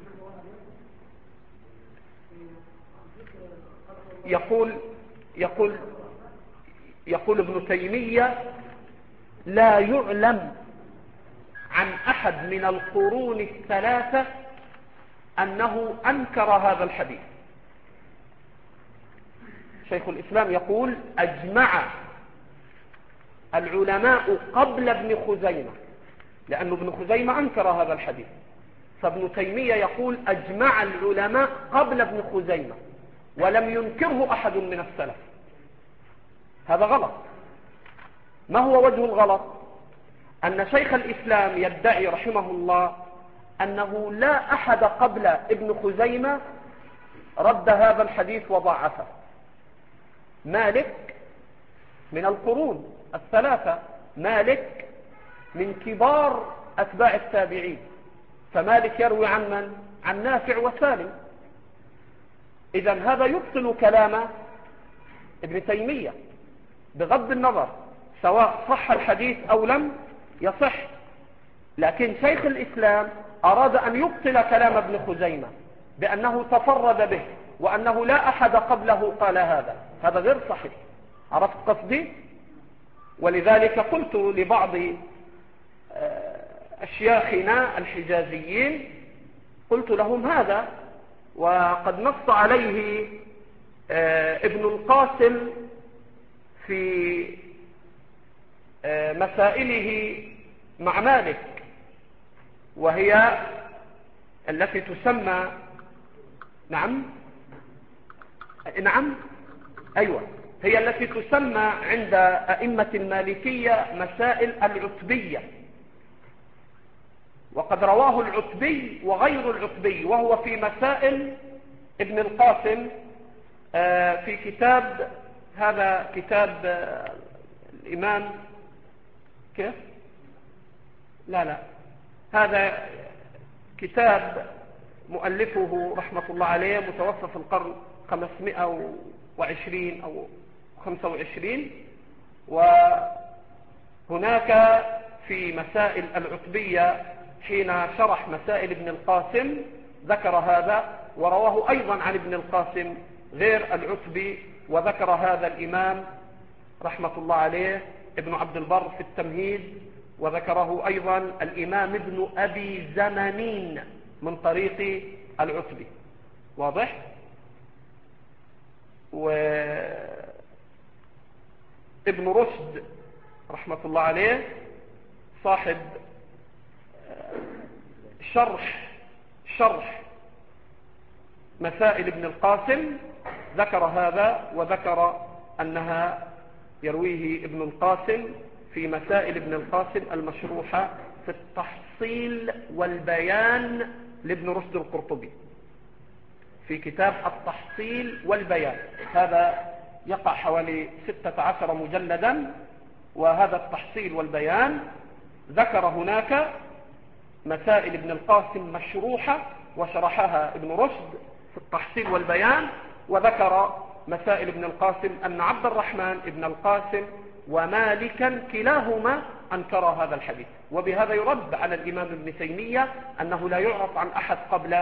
يقول يقول يقول ابن تيمية: لا يعلم عن أحد من القرون الثلاثة أنه أنكر هذا الحديث. شيخ الإسلام يقول: أجمع العلماء قبل ابن خزيمة، لأن ابن خزيمة أنكر هذا الحديث، فابن تيمية يقول: أجمع العلماء قبل ابن خزيمة ولم ينكره أحد من السلف. هذا غلط. ما هو وجه الغلط؟ أن شيخ الإسلام يدعي رحمه الله أنه لا أحد قبل ابن خزيمة رد هذا الحديث وضعفه. مالك من القرون الثلاثة، مالك من كبار أتباع التابعين، فمالك يروي عن من؟ عن نافع وسالم. إذن هذا يبطل كلام ابن تيمية بغض النظر سواء صح الحديث أو لم يصح. لكن شيخ الإسلام أراد أن يبطل كلام ابن خزيمة بأنه تفرد به وأنه لا أحد قبله قال هذا. هذا غير صحيح. عرفت قصدي؟ ولذلك قلت لبعض أشياخنا الحجازيين، قلت لهم هذا، وقد نص عليه ابن القاسم في مسائله مع مالك، وهي التي تسمى نعم نعم أيوة هي التي تسمى عند أئمة المالكية مسائل العتبية. وقد رواه العتبي وغير العتبي، وهو في مسائل ابن القاسم في كتاب، هذا كتاب الإمام كيف؟ لا لا هذا كتاب مؤلفه رحمة الله عليه متوفى في القرن خمسمائة وعشرين أو خمسة وعشرين. وهناك في مسائل العتبية حين شرح مسائل ابن القاسم ذكر هذا، ورواه أيضا عن ابن القاسم غير العتبي، وذكر هذا الإمام رحمة الله عليه ابن عبد البر في التمهيد، وذكره أيضا الإمام ابن أبي زمنين من طريق العتبي. واضح؟ وابن رشد رحمة الله عليه صاحب شرح شرح مسائل ابن القاسم ذكر هذا، وذكر أنها يرويه ابن القاسم في مسائل ابن القاسم المشروحة في التحصيل والبيان لابن رشد القرطبي، في كتاب التحصيل والبيان. هذا يقع حوالي ستة عشر مجلدا، وهذا التحصيل والبيان ذكر هناك مسائل ابن القاسم مشروحة وشرحها ابن رشد في التحصيل والبيان، وذكر مسائل ابن القاسم أن عبد الرحمن ابن القاسم ومالكا كلاهما أنكر هذا الحديث، وبهذا يرد على الإمام ابن تيمية أنه لا يعرف عن أحد قبل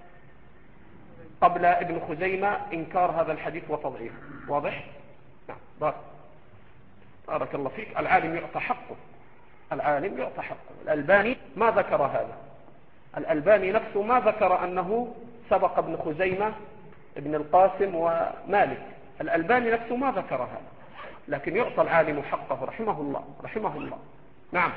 قبل ابن خزيمة إنكار هذا الحديث وتضعيفه. واضح؟ نعم. بارك. بارك الله فيك. العالم يعطى حقه، العالم يعطى حقه. الألباني ما ذكر هذا، الألباني نفسه ما ذكر أنه سبق ابن خزيمة ابن القاسم ومالك، الألباني نفسه ما ذكر هذا، لكن يعطى العالم حقه رحمه الله رحمه الله. نعم.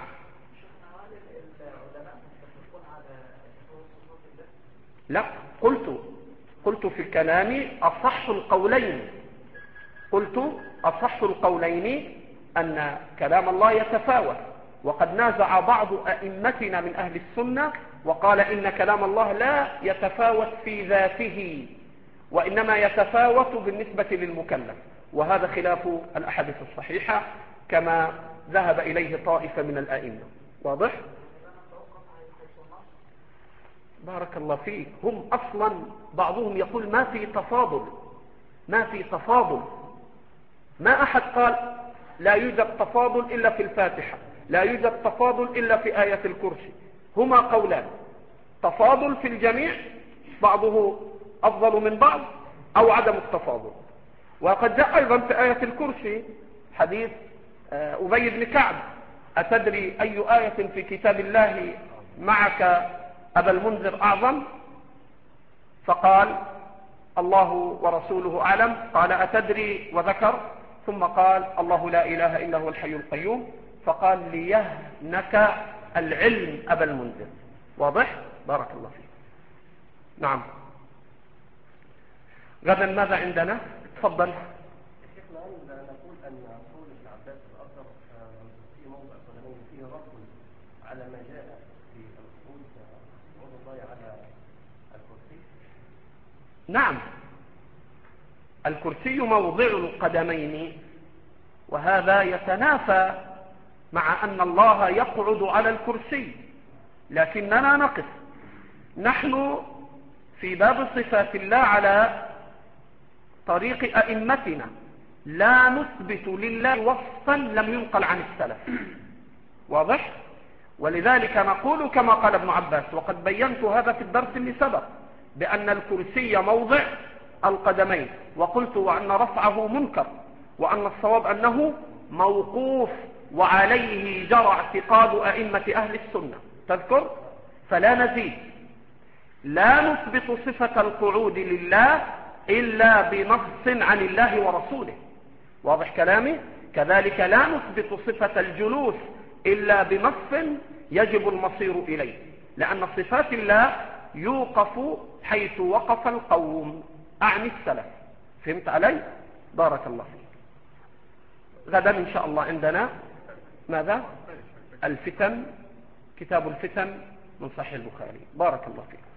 لا، قلت قلت في كلامي أصح القولين قلت أصح القولين أن كلام الله يتفاوت، وقد نازع بعض أئمتنا من أهل السنة وقال إن كلام الله لا يتفاوت في ذاته، وإنما يتفاوت بالنسبة للمكلف، وهذا خلاف الأحاديث الصحيحة كما ذهب إليه طائفة من الأئمة. واضح؟ بارك الله فيك. هم أصلا بعضهم يقول ما في تفاضل، ما في تفاضل، ما أحد قال لا يوجد تفاضل إلا في الفاتحة، لا يوجد تفاضل إلا في آية الكرسي. هما قولان، تفاضل في الجميع، بعضه أفضل من بعض، أو عدم التفاضل. وقد جاء أيضا في آية الكرسي حديث أبي بن كعب: أتدري أي آية في كتاب الله معك أبا المنذر أعظم؟ فقال الله ورسوله أعلم. قال أتدري؟ وذكر، ثم قال الله لا إله إلا هو الحي القيوم، فقال ليهنك العلم أبا المنذر. واضح؟ بارك الله فيك. نعم. غدا ماذا عندنا؟ تفضل. شيخنا نقول أن قول ابن عباس الأثر في موضع قدمين فيه رد على ما جاء في الخروج عود الله على الكرسي. نعم، الكرسي موضع القدمين، وهذا يتنافى مع أن الله يقعد على الكرسي، لكننا نقف نحن في باب صفات الله على طريق أئمتنا، لا نثبت لله وصفا لم ينقل عن السلف. واضح؟ ولذلك نقول كما قال ابن عباس، وقد بينت هذا في الدرس اللي سبق، بأن الكرسي موضع القدمين، وقلت وأن رفعه منكر، وأن الصواب أنه موقوف، وعليه جرى اعتقاد أئمة أهل السنة. تذكر؟ فلا نزيد، لا نثبت صفة القعود لله إلا بنص عن الله ورسوله. واضح كلامي؟ كذلك لا نثبت صفة الجلوس إلا بنص يجب المصير إليه، لأن صفات الله يوقف حيث وقف القوم، أعني السلف. فهمت علي؟ بارك الله فيك. غدا إن شاء الله عندنا ماذا؟ الفتن، كتاب الفتن من صحيح البخاري. بارك الله فيك.